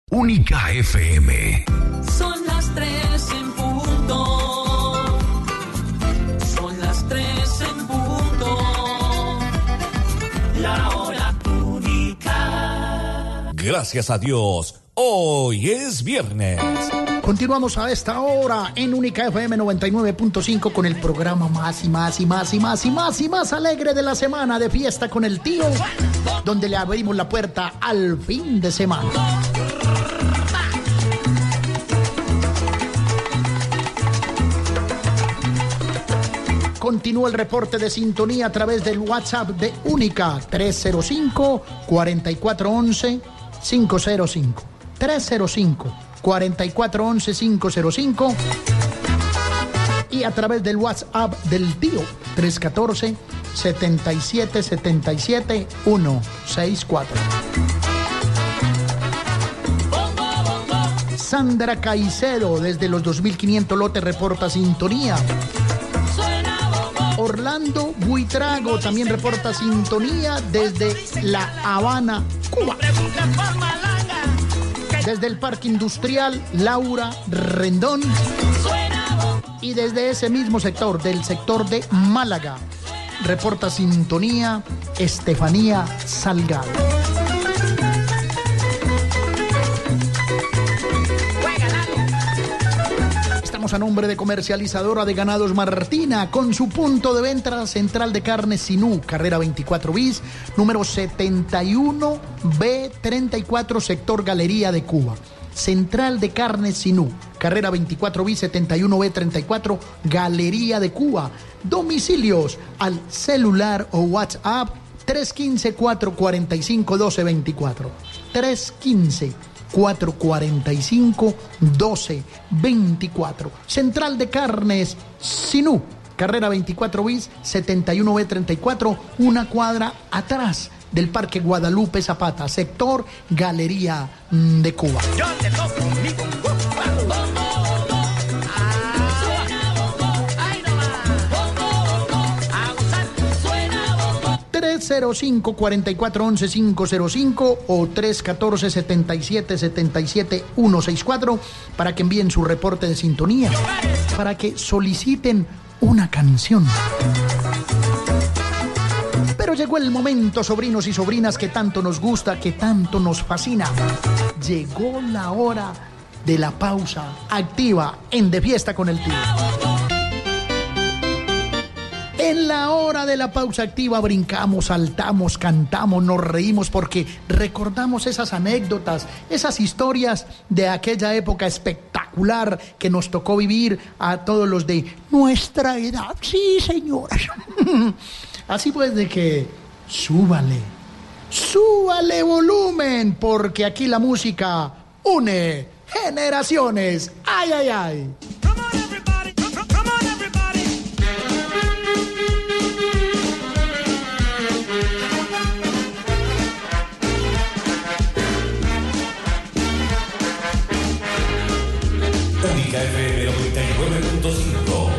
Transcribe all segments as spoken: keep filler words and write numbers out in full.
Única F M. Son las tres en punto. Son las tres en punto. La hora única. Gracias a Dios, hoy es viernes. Continuamos a esta hora en Única F M noventa y nueve punto cinco con el programa más y más y más y más y más y más alegre de la semana de Fiesta con el Tío, donde le abrimos la puerta al fin de semana. Continúa el reporte de sintonía a través del WhatsApp de Única tres cero cinco, cuatro cuatro uno uno, cinco cero cinco. tres cero cinco, cuatro cuatro uno uno, cinco cero cinco y a través del WhatsApp del Tío tres uno cuatro, siete siete siete siete, uno seis cuatro. Sandra Caicedo desde los dos mil quinientos lotes reporta sintonía. Orlando Buitrago también reporta sintonía desde La Habana, Cuba. Desde el Parque Industrial, Laura Rendón. Y desde ese mismo sector, del sector de Málaga, reporta sintonía Estefanía Salgado. A nombre de Comercializadora de Ganados Martina, con su punto de venta central de carnes Sinú, carrera veinticuatro bis, número setenta y uno B treinta y cuatro, sector Galería de Cuba. Central de carnes Sinú, carrera veinticuatro bis, setenta y uno B treinta y cuatro, Galería de Cuba. Domicilios al celular o WhatsApp tres uno cinco, cuatro cuatro cinco, uno dos dos cuatro. tres uno cinco, cuatro cuatro cinco, uno dos dos cuatro. Central de Carnes Sinú, carrera veinticuatro bis, setenta y uno B treinta y cuatro, una cuadra atrás del Parque Guadalupe Zapata, sector Galería de Cuba. Yo te toco mi bongo. tres cero cinco, cuatro cuatro uno uno, cinco cero cinco o tres uno cuatro, siete siete siete siete, uno seis cuatro para que envíen su reporte de sintonía, para que soliciten una canción. Pero llegó el momento, sobrinos y sobrinas, que tanto nos gusta, que tanto nos fascina. Llegó la hora de la pausa activa en De Fiesta con el Tío. En la hora de la pausa activa brincamos, saltamos, cantamos, nos reímos porque recordamos esas anécdotas, esas historias de aquella época espectacular que nos tocó vivir a todos los de nuestra edad. Sí, señoras. Así pues de que súbale, súbale volumen, porque aquí la música une generaciones. ¡Ay, ay, ay! Única F M noventa y nueve punto cinco.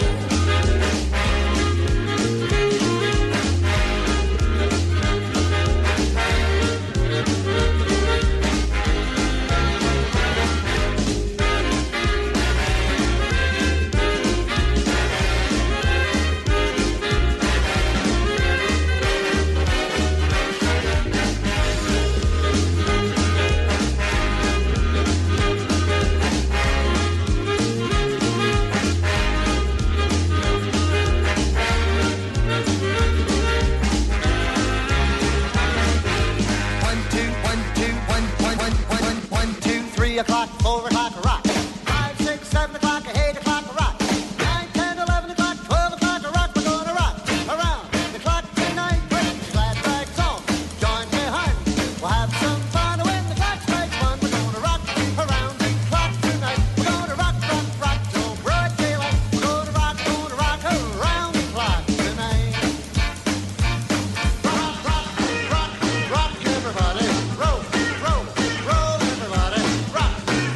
O'clock, four o'clock, a rock. Five, six, seven o'clock, eight o'clock, a rock. Nine, ten, eleven o'clock, twelve o'clock, a rock. We're gonna rock around the clock tonight. Put your glad rags on, join me, honey. We'll have some fun when the clock strikes one. We're gonna rock around the clock tonight. We're gonna rock, rock, rock till broad daylight. We're gonna rock, gonna rock around the clock tonight. Rock, rock, rock, rock, everybody. Roll, roll, roll, everybody. Rock.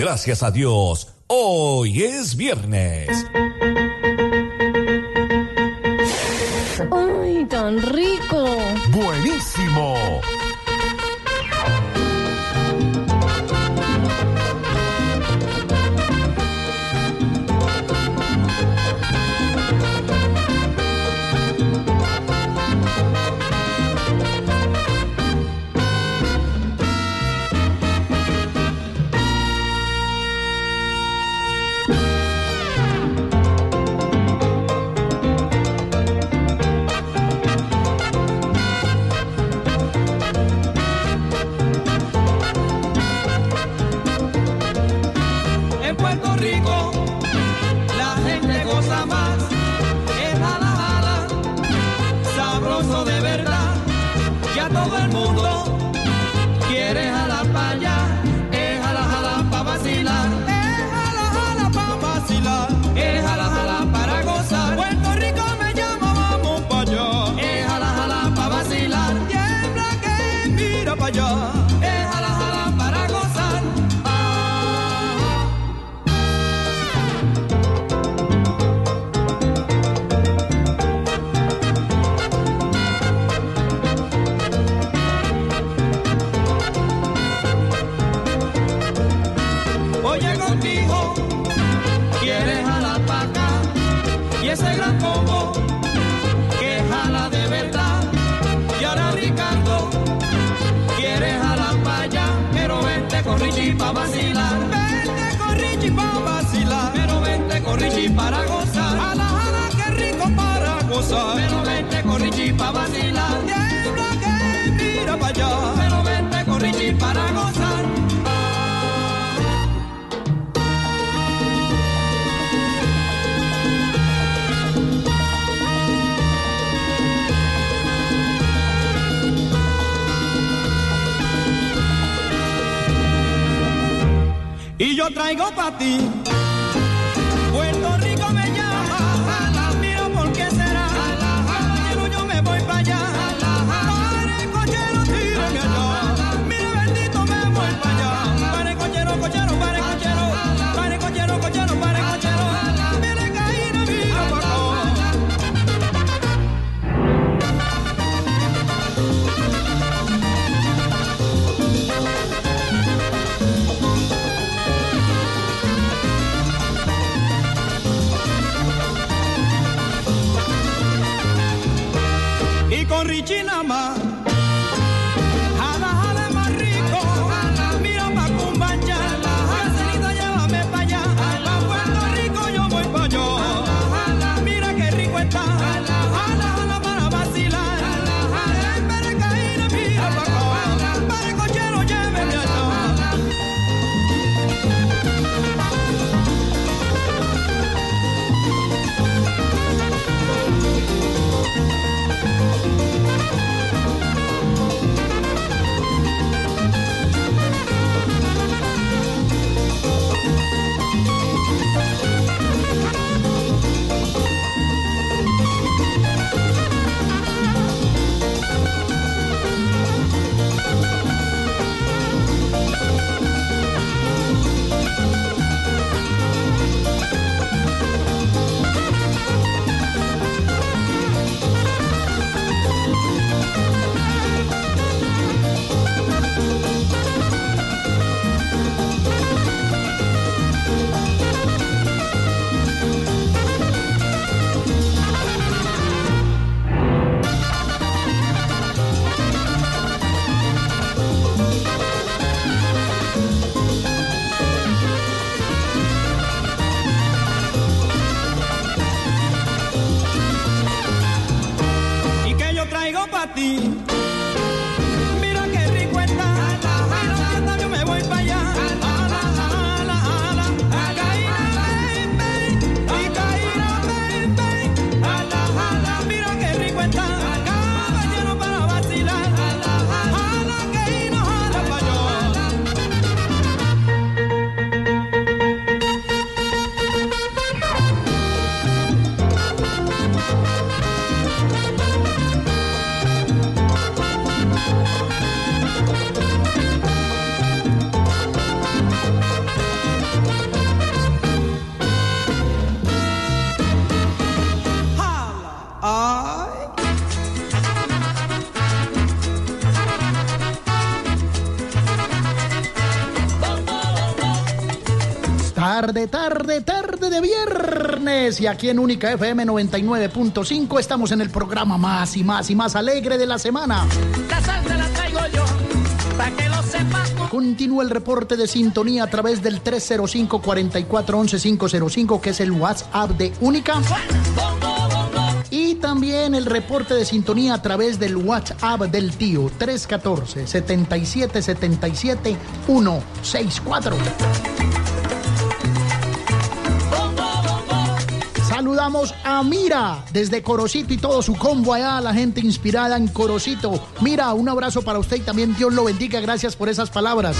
Gracias a Dios, hoy es viernes. ¡Ay, tan rico! Buenísimo. En Puerto Rico la gente goza más, es jala jala, sabroso de verdad, ya todo el mundo quiere jalar para allá, es jala jala para vacilar, es jala jala para vacilar, es jala jala para gozar, Puerto Rico me llama, vamos para allá, es jala jala para vacilar, tiembla que mira para allá, es jala jala para gozar. Oye contigo, quieres jalar pa' acá, y ese gran combo que jala de verdad, y ahora Ricardo quiere jalar pa' allá, pero vente con Richie pa' vacilar, vente con Richie pa' vacilar, pero vente con Richie para gozar, jala jala que rico para gozar, pero vente con Richie pa' vacilar, tiembla que mira pa' allá, pero vente con Richie para gozar. Y yo traigo pa' ti, Puerto Rico me llama, mira por qué será, pero yo me voy pa' allá, para el cochero tírame allá, mira bendito me voy pa' allá, para el cochero, cochero, para el cochero, para el cochero, cochero, para el cochero, mira caína, mira pa' acá. Y con Richie nada más, jala jala más rico, mira pa' Cumbancha, Caserita llévame pa' allá, pa' Puerto Rico yo voy pa' allá, mira qué rico está, jala jala para vacilar, en Berecaína mira pa' acá, para el cochero lléveme allá. Tarde, tarde, tarde de viernes. Y aquí en Única F M noventa y nueve punto cinco estamos en el programa más y más y más alegre de la semana. La salsa la traigo yo, pa' que lo sepas. Continúa el reporte de sintonía a través del tres cero cinco, cuatro cuatro uno uno, cinco cero cinco, que es el WhatsApp de Única. Y también el reporte de sintonía a través del WhatsApp del tío, tres uno cuatro, siete siete siete siete, uno seis cuatro. Saludamos a Mira desde Corocito y todo su combo allá, la gente inspirada en Corocito. Mira, un abrazo para usted y también Dios lo bendiga. Gracias por esas palabras.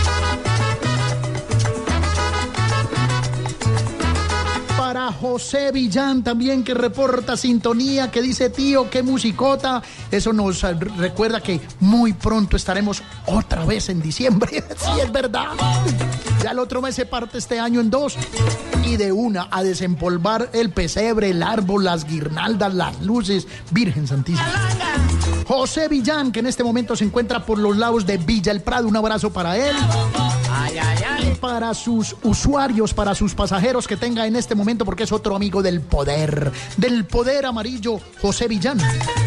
Para José Villán también, que reporta sintonía, que dice: tío, qué musicota. Eso nos recuerda que muy pronto estaremos otra vez en diciembre. Sí, es verdad. Ya el otro mes se parte este año en dos. Y de una a desempolvar el pesebre, el árbol, las guirnaldas, las luces. Virgen Santísima. José Villán, que en este momento se encuentra por los lados de Villa El Prado. Un abrazo para él. Ay, ay, ay. Y para sus usuarios, para sus pasajeros que tenga en este momento, porque es otro amigo del poder, del poder amarillo, José Villán.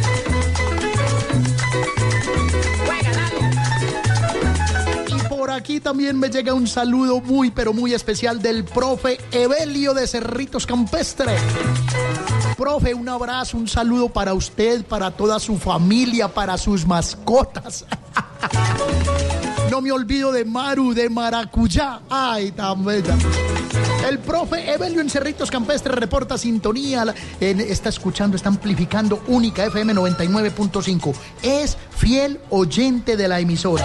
Y por aquí también me llega un saludo muy, pero muy especial del profe Evelio de Cerritos Campestre. Profe, un abrazo, un saludo para usted, para toda su familia, para sus mascotas. No me olvido de Maru, de Maracuyá. Ay, tan bella. El profe Evelio en Cerritos Campestre reporta sintonía. En, está escuchando, está amplificando Única F M noventa y nueve punto cinco. Es fiel oyente de la emisora.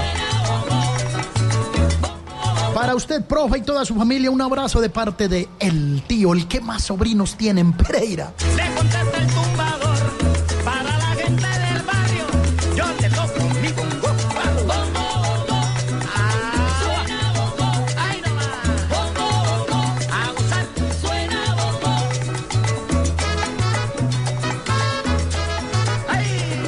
Para usted, profe, y toda su familia, un abrazo de parte de el tío, el que más sobrinos tiene en Pereira. Le contesta el tumbador, para la gente del barrio, yo te lo conmigo un bongo. Ay, no más. Bongo, bongo, a gozar, suena bongo. Ay.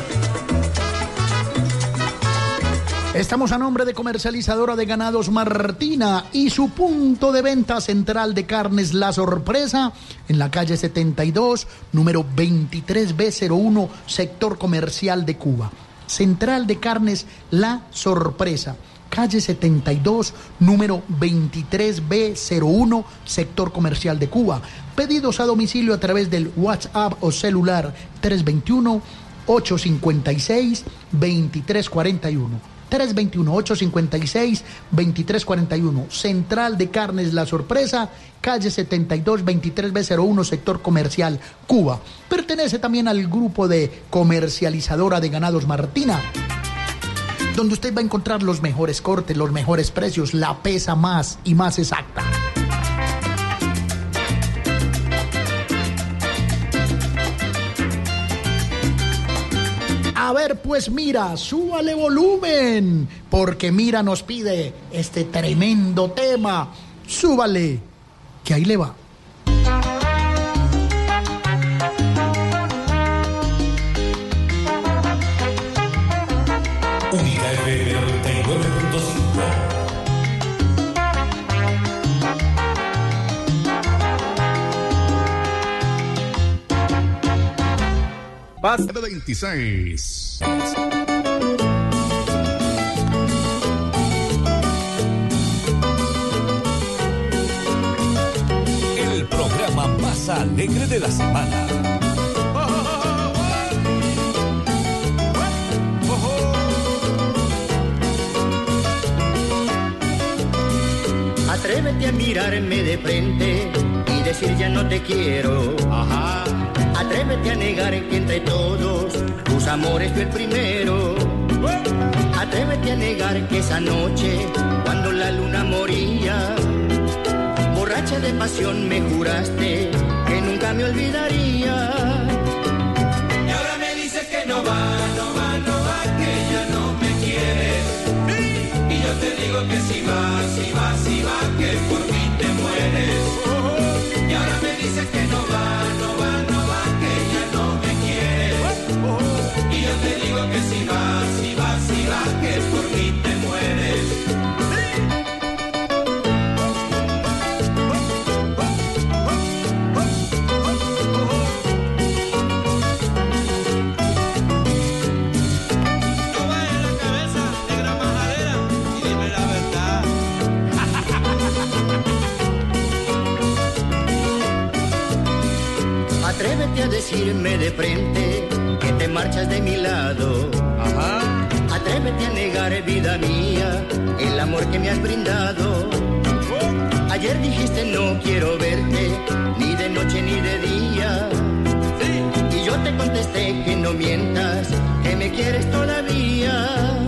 Estamos a nombre de Comercializadora de Ganados Martina y su punto de venta central de carnes La Sorpresa en la calle setenta y dos, número veintitrés B cero uno, sector comercial de Cuba. Central de carnes La Sorpresa, calle setenta y dos, número veintitrés B cero uno, sector comercial de Cuba. Pedidos a domicilio a través del WhatsApp o celular tres dos uno, ocho cinco seis, dos tres cuatro uno. tres dos uno, ocho cinco seis, dos tres cuatro uno. Central de Carnes La Sorpresa, calle setenta y dos, veintitrés B cero uno, sector comercial Cuba. Pertenece también al grupo de Comercializadora de Ganados Martina, donde usted va a encontrar los mejores cortes, los mejores precios, la pesa más y más exacta. A ver, pues Mira, súbale volumen, porque Mira nos pide este tremendo tema. Súbale, que ahí le va. Única F M noventa y nueve punto cinco. veintiséis. El programa más alegre de la semana. Atrévete a mirarme de frente y decir ya no te quiero. Ajá. Atrévete a negar que entre todos tus amores fui el primero. Atrévete a negar que esa noche, cuando la luna moría, borracha de pasión me juraste que nunca me olvidaría. Y ahora me dices que no va, no va, no va, que ya no me quieres. Y yo te digo que si va, si va, si va, que por mí te mueres. Y ahora me dices que no va, no va, no va, que ya no me quieres. Y yo te digo que si va, si va, si va, que por mí te mueres. Atrévete a decirme de frente que te marchas de mi lado. Ajá. Atrévete a negar, vida mía, el amor que me has brindado. Oh. Ayer dijiste no quiero verte, ni de noche ni de día. Sí. Y yo te contesté que no mientas, que me quieres todavía.